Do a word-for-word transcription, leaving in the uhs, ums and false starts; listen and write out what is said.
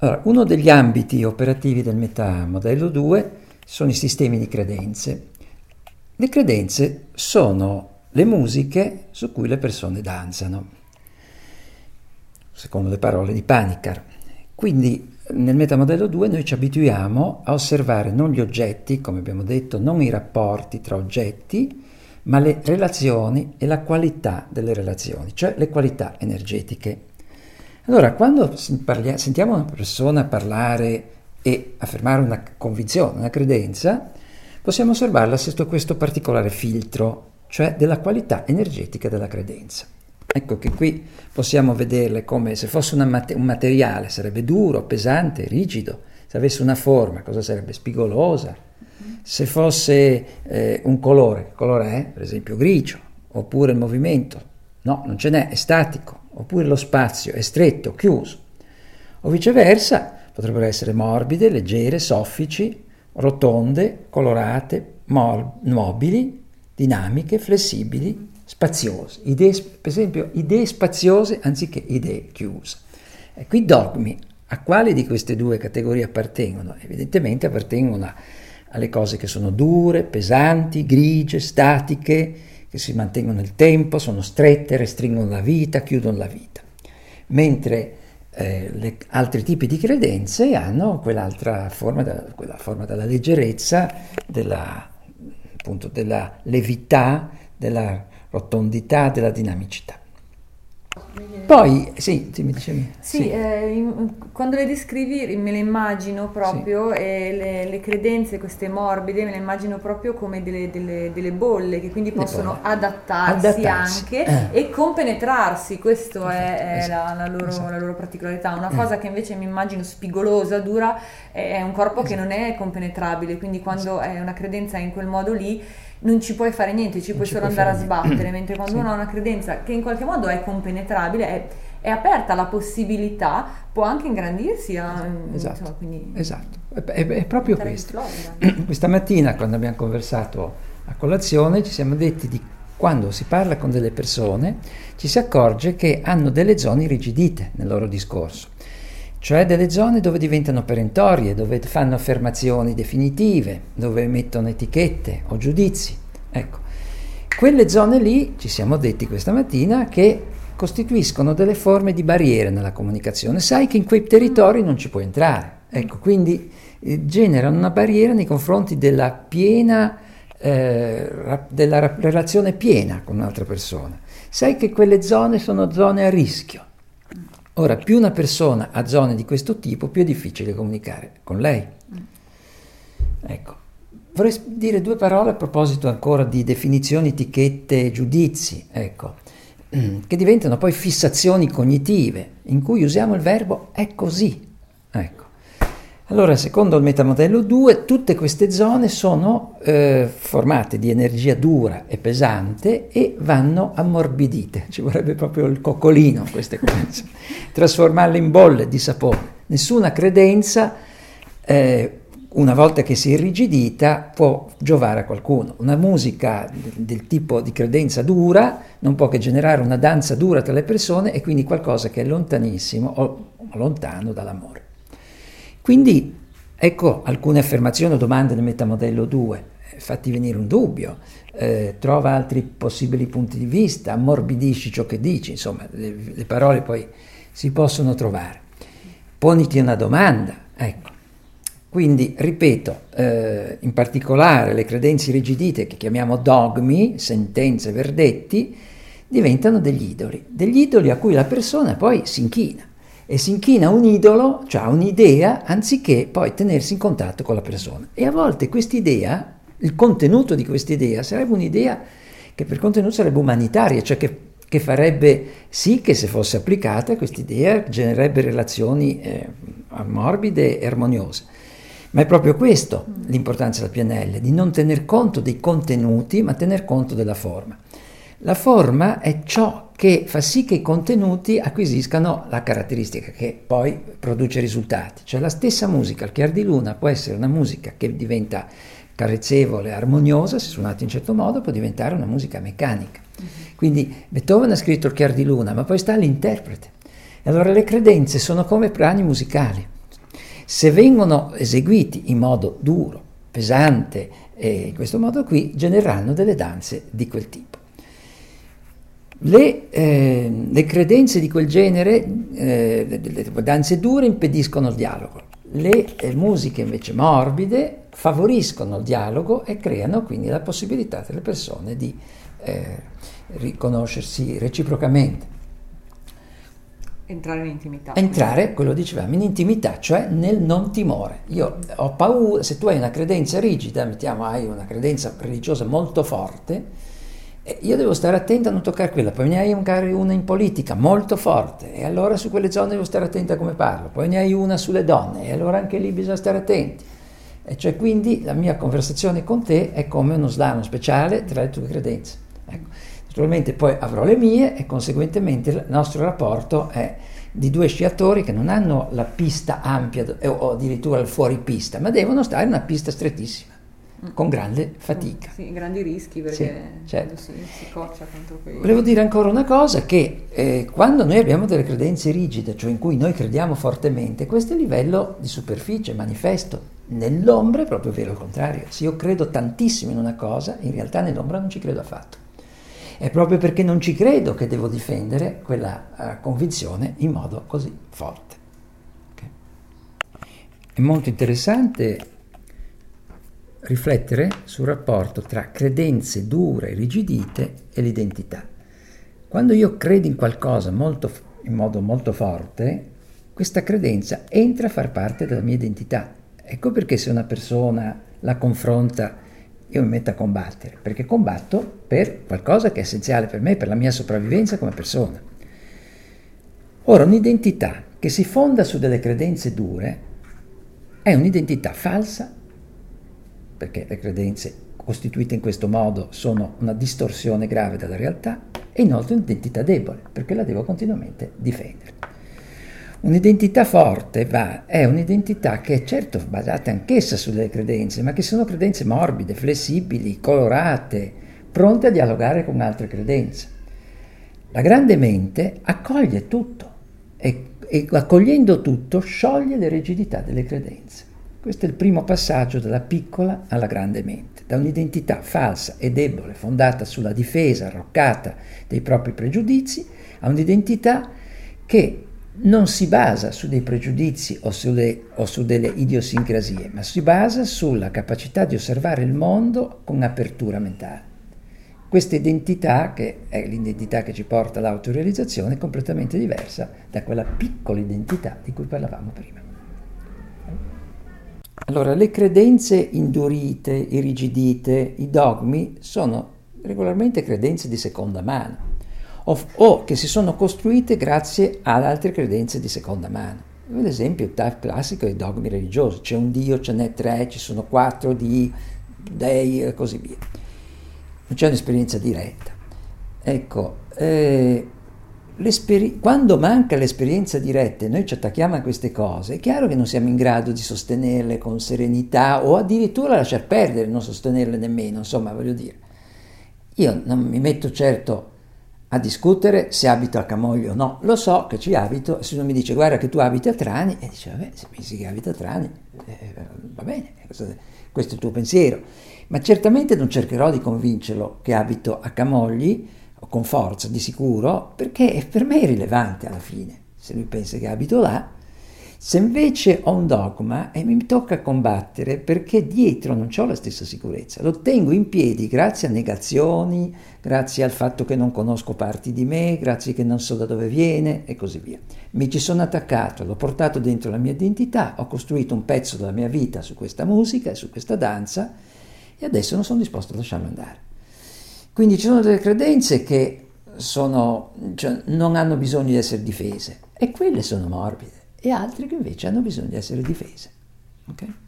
Allora, uno degli ambiti operativi del metamodello due sono i sistemi di credenze. Le credenze sono le musiche su cui le persone danzano, secondo le parole di Panikkar. Quindi nel metamodello due noi ci abituiamo a osservare non gli oggetti, come abbiamo detto, non i rapporti tra oggetti, ma le relazioni e la qualità delle relazioni, cioè le qualità energetiche. Allora, quando sentiamo una persona parlare e affermare una convinzione, una credenza, possiamo osservarla sotto questo particolare filtro, cioè della qualità energetica della credenza. Ecco che qui possiamo vederle come se fosse una mat- un materiale, sarebbe duro, pesante, rigido. Se avesse una forma, cosa sarebbe? Spigolosa. Se fosse eh, un colore, che colore è? Per esempio grigio, oppure il movimento. No, non ce n'è, è statico. Oppure lo spazio è stretto, chiuso. O viceversa, potrebbero essere morbide, leggere, soffici, rotonde, colorate, mor- mobili, dinamiche, flessibili, spaziose. Idee, per esempio, idee spaziose anziché idee chiuse. E qui dogmi, a quali di queste due categorie appartengono? Evidentemente appartengono a, alle cose che sono dure, pesanti, grigie, statiche, che si mantengono nel tempo, sono strette, restringono la vita, chiudono la vita. Mentre eh, le, altri tipi di credenze hanno quell'altra forma, da, quella forma della leggerezza, della, appunto, della levità, della rotondità, della dinamicità. Poi, sì, sì, mi dicevi. Sì, sì. Eh, in, quando le descrivi me le immagino proprio, sì. e le, le credenze, queste morbide, me le immagino proprio come delle, delle, delle bolle che quindi possono adattarsi, adattarsi anche eh. e compenetrarsi, questo è, è la, la, loro, esatto. la loro particolarità. Una cosa che invece mi immagino spigolosa, dura, è un corpo esatto. che non è compenetrabile, quindi quando esatto. è una credenza in quel modo lì non ci puoi fare niente, ci non puoi ci solo andare a sbattere, mentre quando sì. uno ha una credenza che in qualche modo è compenetrabile, è, è aperta la possibilità, può anche ingrandirsi. A, esatto, insomma, quindi esatto. È, è, è proprio questo. Questa mattina, quando abbiamo conversato a colazione, ci siamo detti di quando si parla con delle persone, ci si accorge che hanno delle zone irrigidite nel loro discorso, cioè delle zone dove diventano perentorie, dove fanno affermazioni definitive, dove mettono etichette o giudizi. Ecco, quelle zone lì, ci siamo detti questa mattina, che costituiscono delle forme di barriere nella comunicazione. Sai che in quei territori non ci puoi entrare. Ecco, quindi eh, generano una barriera nei confronti della piena, eh, ra- della ra- relazione piena con un'altra persona. Sai che quelle zone sono zone a rischio. Ora, più una persona ha zone di questo tipo, più è difficile comunicare con lei. Ecco, vorrei dire due parole a proposito ancora di definizioni, etichette, giudizi, ecco, che diventano poi fissazioni cognitive, in cui usiamo il verbo è così. Ecco. Allora, secondo il metamodello due, tutte queste zone sono eh, formate di energia dura e pesante e vanno ammorbidite. Ci vorrebbe proprio il coccolino, queste cose. Trasformarle in bolle di sapone. Nessuna credenza, eh, una volta che si è irrigidita, può giovare a qualcuno. Una musica del tipo di credenza dura non può che generare una danza dura tra le persone e quindi qualcosa che è lontanissimo o lontano dall'amore. Quindi ecco alcune affermazioni o domande del metamodello due, fatti venire un dubbio, eh, trova altri possibili punti di vista, ammorbidisci ciò che dici, insomma le, le parole poi si possono trovare. Poniti una domanda, ecco. Quindi, ripeto, eh, in particolare le credenze irrigidite che chiamiamo dogmi, sentenze, verdetti, diventano degli idoli, degli idoli a cui la persona poi si inchina. E si inchina a un idolo, cioè a un'idea, anziché poi tenersi in contatto con la persona. E a volte quest'idea, il contenuto di quest'idea, sarebbe un'idea che per contenuto sarebbe umanitaria, cioè che, che farebbe sì che se fosse applicata quest'idea genererebbe relazioni eh, morbide e armoniose. Ma è proprio questo l'importanza della P N L, di non tener conto dei contenuti, ma tener conto della forma. La forma è ciò che fa sì che i contenuti acquisiscano la caratteristica che poi produce risultati. Cioè la stessa musica, il chiar di luna, può essere una musica che diventa carezzevole, armoniosa, se suonata in un certo modo, può diventare una musica meccanica. Mm-hmm. Quindi Beethoven ha scritto il chiar di luna, ma poi sta all'interprete. E allora le credenze sono come brani musicali, Se vengono eseguiti in modo duro, pesante, e in questo modo qui genereranno delle danze di quel tipo. Le, eh, le credenze di quel genere, eh, le danze dure impediscono il dialogo, le eh, musiche invece morbide favoriscono il dialogo e creano quindi la possibilità delle persone di eh, riconoscersi reciprocamente. Entrare in intimità. Entrare, quello dicevamo, in intimità, cioè nel non timore. Io ho paura, se tu hai una credenza rigida, mettiamo, hai una credenza religiosa molto forte, eh, io devo stare attento a non toccare quella, poi ne hai magari una in politica molto forte, e allora su quelle zone devo stare attento a come parlo, poi ne hai una sulle donne, e allora anche lì bisogna stare attenti. E cioè quindi la mia conversazione con te è come uno slalom speciale tra le tue credenze. Ecco. Naturalmente poi avrò le mie e conseguentemente il nostro rapporto è di due sciatori che non hanno la pista ampia o addirittura il fuoripista, ma devono stare in una pista strettissima, con grande fatica. Sì, grandi rischi perché sì, certo. si, si coccia contro quei... Volevo dire ancora una cosa, che eh, quando noi abbiamo delle credenze rigide, cioè in cui noi crediamo fortemente, questo è il livello di superficie, manifesto. Nell'ombra è proprio vero il contrario. Se io credo tantissimo in una cosa, in realtà nell'ombra non ci credo affatto. È proprio perché non ci credo che devo difendere quella uh, convinzione in modo così forte. Okay. È molto interessante riflettere sul rapporto tra credenze dure, rigidite e l'identità. Quando io credo in qualcosa molto, in modo molto forte, questa credenza entra a far parte della mia identità. Ecco perché se una persona la confronta, io mi metto a combattere, perché combatto per qualcosa che è essenziale per me, per la mia sopravvivenza come persona. Ora, un'identità che si fonda su delle credenze dure è un'identità falsa, perché le credenze costituite in questo modo sono una distorsione grave della realtà, e inoltre un'identità debole, perché la devo continuamente difendere. Un'identità forte va, è un'identità che è certo basata anch'essa sulle credenze, ma che sono credenze morbide, flessibili, colorate, pronte a dialogare con altre credenze. La grande mente accoglie tutto e, e accogliendo tutto scioglie le rigidità delle credenze. Questo è il primo passaggio dalla piccola alla grande mente, da un'identità falsa e debole, fondata sulla difesa arroccata dei propri pregiudizi, a un'identità che non si basa su dei pregiudizi o, sulle, o su delle idiosincrasie, ma si basa sulla capacità di osservare il mondo con apertura mentale. Questa identità, che è l'identità che ci porta all'autorealizzazione, è completamente diversa da quella piccola identità di cui parlavamo prima. Allora, le credenze indurite, irrigidite, i dogmi sono regolarmente credenze di seconda mano, O, o che si sono costruite grazie ad altre credenze di seconda mano. Ad esempio, il type classico è i dogmi religiosi, c'è un Dio, ce n'è tre, ci sono quattro di dei e così via. Non c'è un'esperienza diretta. Ecco, eh, quando manca l'esperienza diretta e noi ci attacchiamo a queste cose, è chiaro che non siamo in grado di sostenerle con serenità o addirittura lasciar perdere, non sostenerle nemmeno, insomma, voglio dire. Io non mi metto certo a discutere se abito a Camogli o no, lo so che ci abito, se uno mi dice guarda che tu abiti a Trani, e dice vabbè, se pensi che abiti a Trani, eh, va bene, questo, questo è il tuo pensiero, ma certamente non cercherò di convincerlo che abito a Camogli, o con forza di sicuro, perché per me è irrilevante alla fine, se lui pensa che abito là. Se invece ho un dogma e mi tocca combattere perché dietro non ho la stessa sicurezza, lo tengo in piedi grazie a negazioni, grazie al fatto che non conosco parti di me, grazie che non so da dove viene e così via. Mi ci sono attaccato, l'ho portato dentro la mia identità, ho costruito un pezzo della mia vita su questa musica e su questa danza e adesso non sono disposto a lasciarlo andare. Quindi ci sono delle credenze che sono, cioè, non hanno bisogno di essere difese e quelle sono morbide. E altre che invece hanno bisogno di essere difese. Okay?